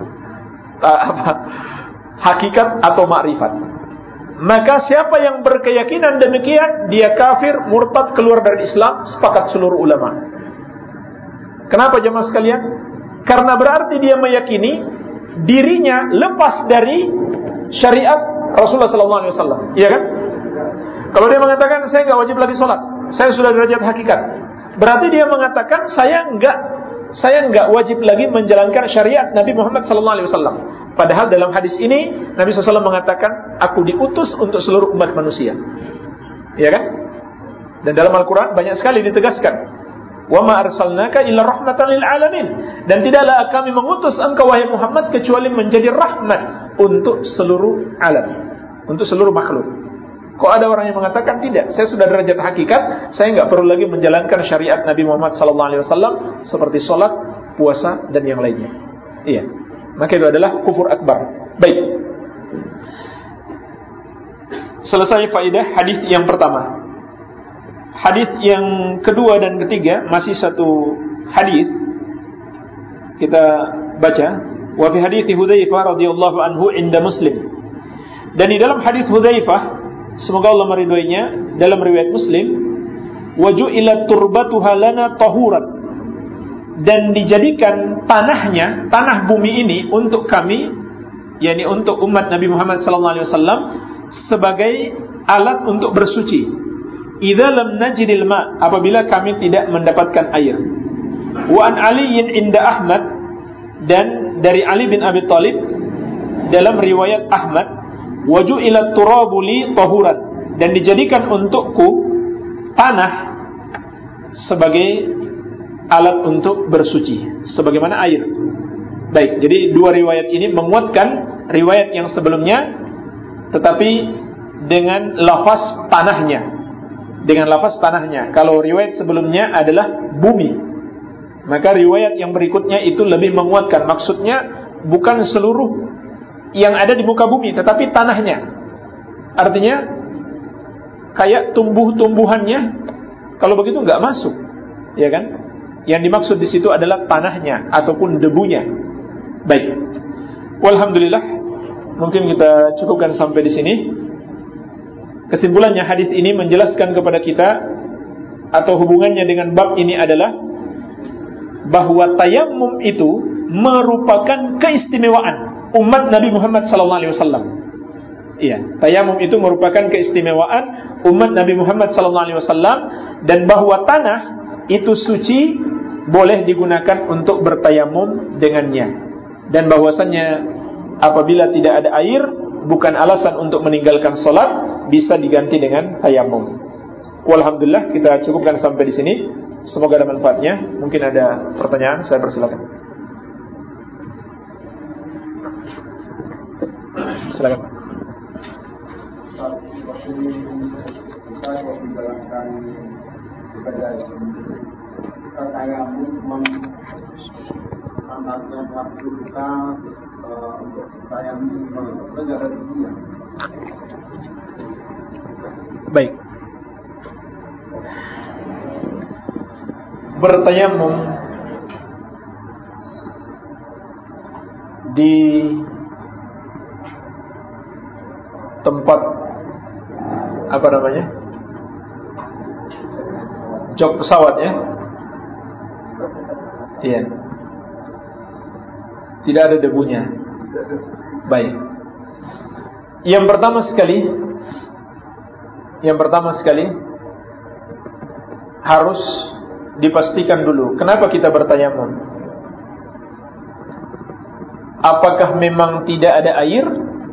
[SPEAKER 2] Hakikat atau ma'rifat. Maka siapa yang berkeyakinan demikian, dia kafir, murtad, keluar dari Islam, sepakat seluruh ulama. Kenapa jemaah sekalian? Karena berarti dia meyakini dirinya lepas dari syariat Rasulullah SAW. Iya kan? Kalau dia mengatakan saya nggak wajib lagi sholat, saya sudah derajat hakikat, berarti dia mengatakan saya nggak wajib lagi menjalankan syariat Nabi Muhammad SAW. Padahal dalam hadis ini Nabi SAW mengatakan, aku diutus untuk seluruh umat manusia. Iya kan? Dan dalam Al-Quran banyak sekali ditegaskan, wa ma arsalnaka illa rahmatan lil alamin, dan tidaklah kami mengutus engkau wahai Muhammad kecuali menjadi rahmat untuk seluruh alam, untuk seluruh makhluk. Kok ada orang yang mengatakan tidak, saya sudah derajat hakikat, saya enggak perlu lagi menjalankan syariat Nabi Muhammad SAW seperti sholat, puasa dan yang lainnya. Iya, maka itu adalah kufur akbar. Baik, selesai faedah hadis yang pertama. Hadis yang kedua dan ketiga masih satu hadis, kita baca. Wa fi hadits Hudzaifah radhiyallahu anhu inda Muslim. Dan di dalam hadis Hudzaifah, semoga Allah meridhoinya, dalam riwayat Muslim, wa ju'ilat turbatuha lana tahuran, dan dijadikan tanahnya, tanah bumi ini untuk kami, yakni untuk umat Nabi Muhammad sallallahu alaihi wasallam, sebagai alat untuk bersuci. Idza lam najidil ma, apabila kami tidak mendapatkan air. Wa an Aliin inda Ahmad, dan dari Ali bin Abi Thalib dalam riwayat Ahmad, wa ju'ilat turabu li tahuran, dan dijadikan untukku tanah sebagai alat untuk bersuci, sebagaimana air. Baik, jadi dua riwayat ini menguatkan riwayat yang sebelumnya, tetapi dengan lafaz tanahnya. Dengan lafaz tanahnya. Kalau riwayat sebelumnya adalah bumi, maka riwayat yang berikutnya itu lebih menguatkan. Maksudnya bukan seluruh yang ada di muka bumi, tetapi tanahnya. Artinya kayak tumbuh-tumbuhannya, kalau begitu nggak masuk, ya kan? Yang dimaksud di situ adalah tanahnya ataupun debunya. Baik. Walhamdulillah, mungkin kita cukupkan sampai di sini. Kesimpulannya, hadis ini menjelaskan kepada kita, atau hubungannya dengan bab ini adalah bahwa tayammum itu merupakan keistimewaan umat Nabi Muhammad SAW. Iya, tayammum itu merupakan keistimewaan umat Nabi Muhammad SAW, dan bahwa tanah itu suci, boleh digunakan untuk bertayamum dengannya, dan bahwasannya apabila tidak ada air bukan alasan untuk meninggalkan sholat, bisa diganti dengan tayamum. Walhamdulillah, kita cukupkan sampai di sini. Semoga ada manfaatnya. Mungkin ada pertanyaan, saya persilakan. Silakan.
[SPEAKER 3] Seperti kita menjalankan ibadah tayamum, menambahkan waktu kita untuk tayamum negara dunia.
[SPEAKER 2] Baik. Bertayamum di tempat apa namanya, jok pesawat ya, iya, tidak ada debunya. Baik. Yang pertama sekali harus dipastikan dulu kenapa kita bertayamum. Apakah memang tidak ada air,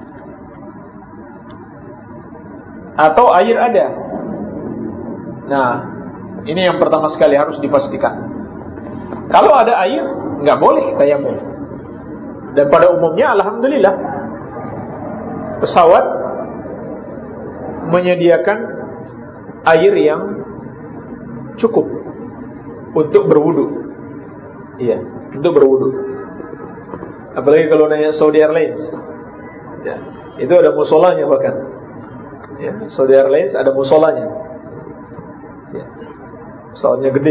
[SPEAKER 2] atau air ada? Nah, ini yang pertama sekali harus dipastikan. Kalau ada air, nggak boleh tayamum. Dan pada umumnya, alhamdulillah, pesawat menyediakan air yang cukup untuk berwudu. Iya, untuk berwudu. Apalagi kalau naik Saudi Airlines, ya, itu ada musolanya bahkan. Ya, Saudi Airlines ada musolanya. Ya, pesawatnya gede.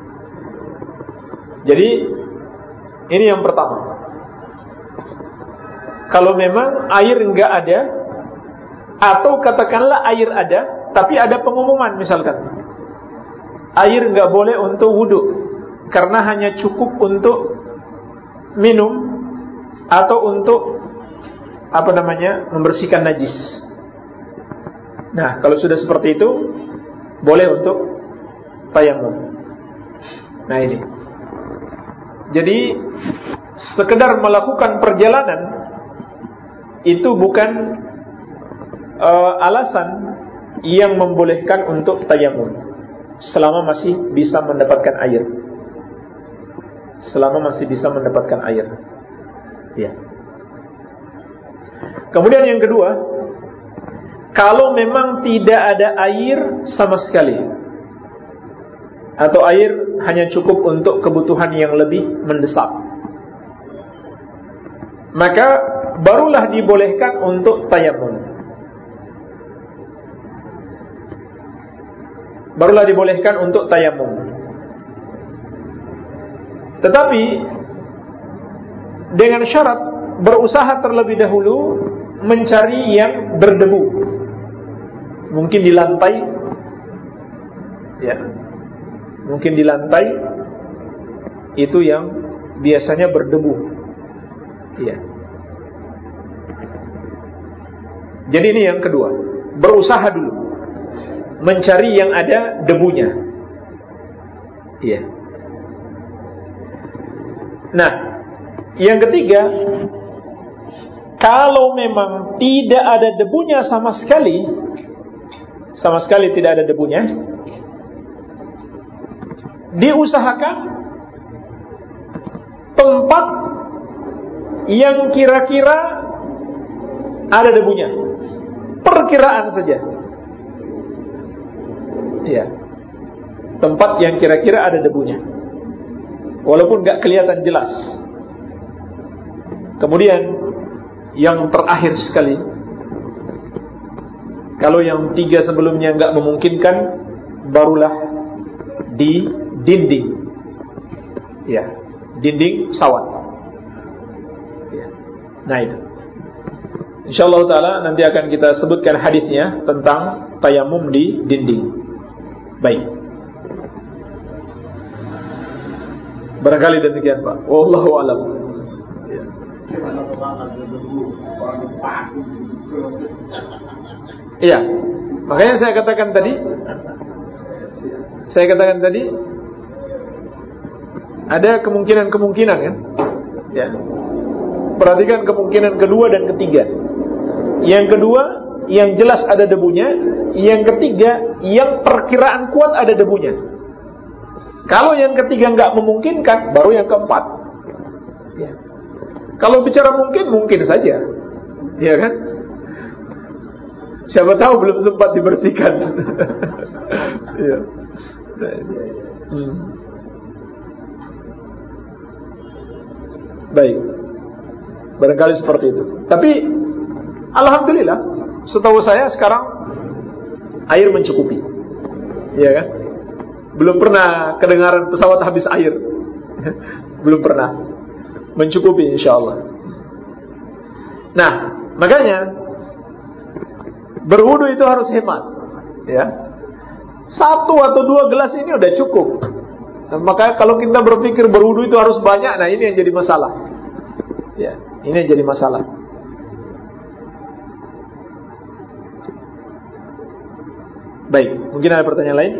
[SPEAKER 2] Jadi ini yang pertama. Kalau memang air enggak ada, atau katakanlah air ada, tapi ada pengumuman misalkan, air enggak boleh untuk wudu karena hanya cukup untuk minum atau untuk membersihkan najis. Nah, kalau sudah seperti itu, boleh untuk tayamum. Nah ini. Jadi sekedar melakukan perjalanan itu bukan alasan yang membolehkan untuk tayamum, selama masih bisa mendapatkan air. Selama masih bisa mendapatkan air. Ya. Kemudian yang kedua, kalau memang tidak ada air sama sekali, atau air hanya cukup untuk kebutuhan yang lebih mendesak, maka barulah dibolehkan untuk tayamum. Barulah dibolehkan untuk tayamum. Tetapi dengan syarat berusaha terlebih dahulu mencari yang berdebu. Mungkin di lantai, ya, mungkin di lantai itu yang biasanya berdebu, ya. Jadi ini yang kedua, berusaha dulu mencari yang ada debunya, ya. Nah, yang ketiga, kalau memang tidak ada debunya sama sekali tidak ada debunya, diusahakan tempat yang kira-kira ada debunya, perkiraan saja, ya, tempat yang kira-kira ada debunya, walaupun gak kelihatan jelas. Kemudian yang terakhir sekali, kalau yang tiga sebelumnya gak memungkinkan, barulah di dinding, Ya, dinding pesawat. Ya. Nah itu. InsyaAllah ta'ala nanti akan kita sebutkan hadisnya tentang tayamum di dinding. Baik. Barangkali demikian Pak. Wallahu a'lam. Ya. Iya. Makanya saya katakan tadi ada kemungkinan kan? Ya. Perhatikan kemungkinan kedua dan ketiga. Yang kedua, yang jelas ada debunya. Yang ketiga, yang perkiraan kuat ada debunya. Kalau yang ketiga nggak memungkinkan, baru yang keempat. Ya. Kalau bicara mungkin saja, ya kan? Siapa tahu belum sempat dibersihkan. Ya. Baik. Barangkali seperti itu. Tapi alhamdulillah, setahu saya sekarang air mencukupi. Iya kan? Belum pernah kedengaran pesawat habis air. Belum pernah. Mencukupi insyaallah. Nah, makanya berwudu itu harus hemat. Ya. 1 atau 2 gelas ini udah cukup. Nah, maka kalau kita berpikir berwudu itu harus banyak, nah ini yang jadi masalah. Ya, ini yang jadi masalah. Baik, mungkin ada pertanyaan lain?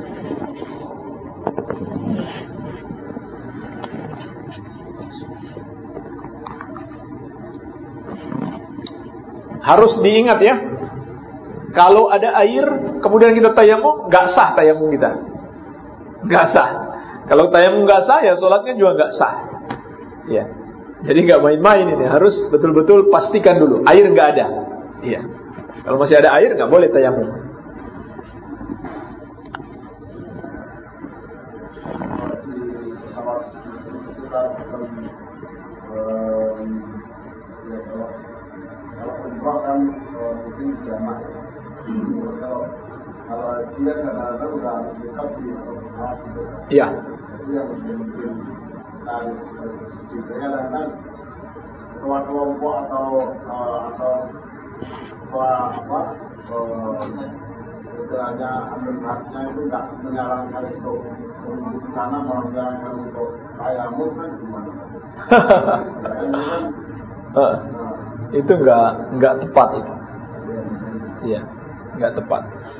[SPEAKER 2] Harus diingat ya, kalau ada air kemudian kita tayamum, gak sah tayamum kita. Gak sah. Kalau tayamum gak sah, ya sholatnya juga gak sah. Ya. Jadi gak main-main ini, harus betul-betul pastikan dulu air gak ada. Iya. Kalau masih ada air gak boleh tayamum.
[SPEAKER 3] Mungkin jamak. Kalau haji kan kadang-kadang udah dekat di pesawat gitu.
[SPEAKER 2] Iya.
[SPEAKER 3] Jadi yang mungkin harus sedikitnya kadang-kadang ketua kelompok atau istilahnya ambilnya itu nggak menyarankan untuk menuju ke sana, malah menyarankan untuk tayamum kan gimana?
[SPEAKER 2] Itu nggak tepat itu. Iya, nggak tepat.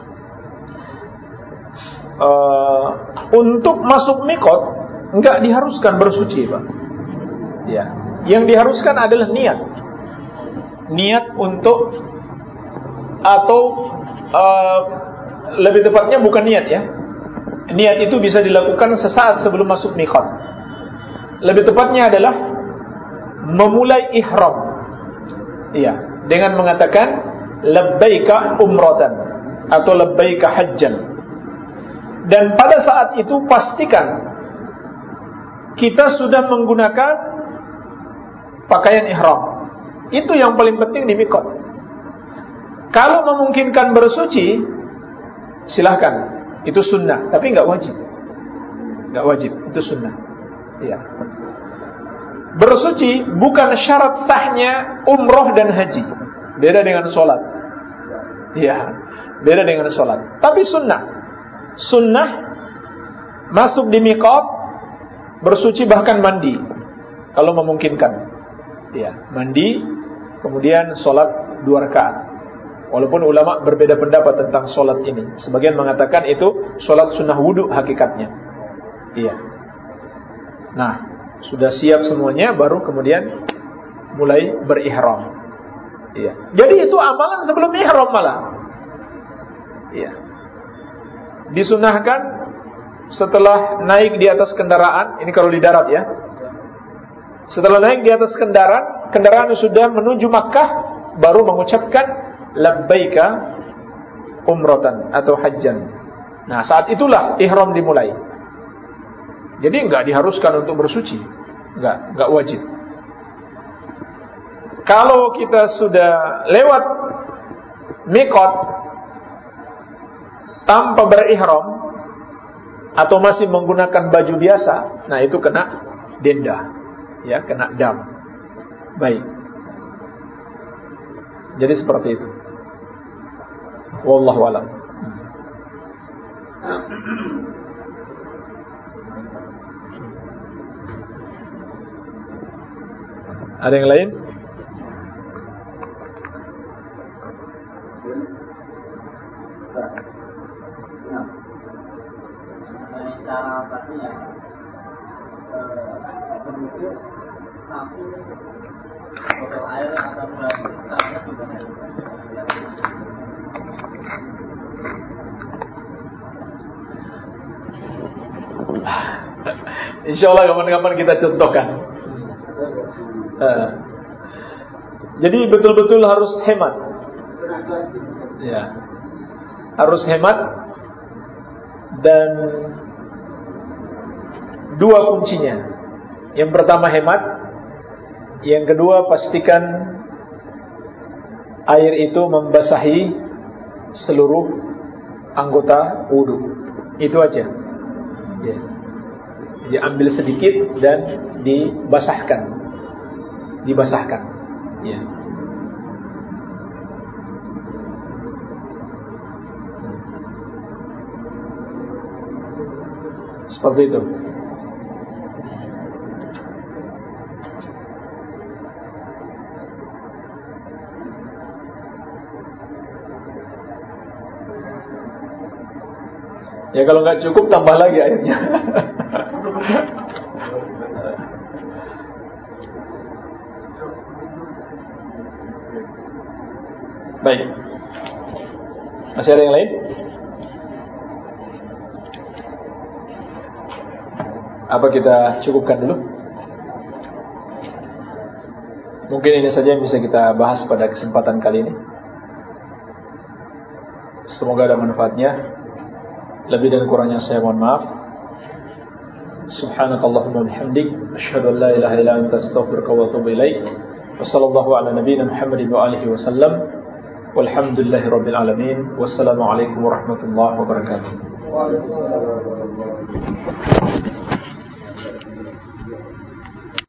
[SPEAKER 2] Untuk masuk mikot nggak diharuskan bersuci, Pak. Ya, yang diharuskan adalah niat untuk, atau lebih tepatnya bukan niat ya. Niat itu bisa dilakukan sesaat sebelum masuk mikot. Lebih tepatnya adalah memulai ihram. Iya, dengan mengatakan labbaika umratan atau labbaika hajjan. Dan pada saat itu pastikan kita sudah menggunakan pakaian ihram. Itu yang paling penting di mikot. Kalau memungkinkan bersuci, silahkan. Itu sunnah, tapi nggak wajib. Nggak wajib, itu sunnah. Iya. Bersuci bukan syarat sahnya umroh dan haji. Beda dengan sholat. Iya, beda dengan sholat. Tapi sunnah. Sunnah masuk di miqat, bersuci bahkan mandi kalau memungkinkan. Iya, mandi kemudian sholat 2 rakaat. Walaupun ulama berbeda pendapat tentang sholat ini. Sebagian mengatakan itu sholat sunnah wudu hakikatnya. Iya. Nah, sudah siap semuanya, baru kemudian mulai berihram. Iya. Jadi itu amalan sebelum ihram malah. Iya. Disunahkan setelah naik di atas kendaraan, ini kalau di darat ya. Setelah naik di atas kendaraan sudah menuju Makkah, baru mengucapkan labbaika umratan atau hajjan. Nah, saat itulah ihram dimulai. Jadi enggak diharuskan untuk bersuci. Enggak wajib. Kalau kita sudah lewat miqat tanpa berihram, atau masih menggunakan baju biasa, nah itu kena denda, ya, kena dam. Baik. Jadi seperti itu. Wallahu a'lam. Ada yang lain?
[SPEAKER 4] Cara tadinya menuju sapu botol air atau caranya gimana?
[SPEAKER 2] Insya Allah kapan-kapan kita contohkan. Jadi betul-betul harus hemat. Ya, harus hemat, dan dua kuncinya. Yang pertama hemat, yang kedua pastikan air itu membasahi seluruh anggota wudu. Itu aja. Ya. Jadi ambil sedikit dan dibasahkan. Ya. Seperti itu. Ya kalau nggak cukup tambah lagi airnya. Baik. Masih ada yang lain? Apa kita cukupkan dulu? Mungkin ini saja yang bisa kita bahas pada kesempatan kali ini. Semoga ada manfaatnya. Lebih dan kurangnya saya mohon maaf. Subhanakallahumma bihamdik, asyhadu an la ilaha illa anta, astaghfiruka wa atubu ilaik. Wassallallahu ala nabiyyina Muhammadin wa alihi wasallam. Walhamdulillahi rabbil alamin. Wassalamu alaikum warahmatullahi wabarakatuh.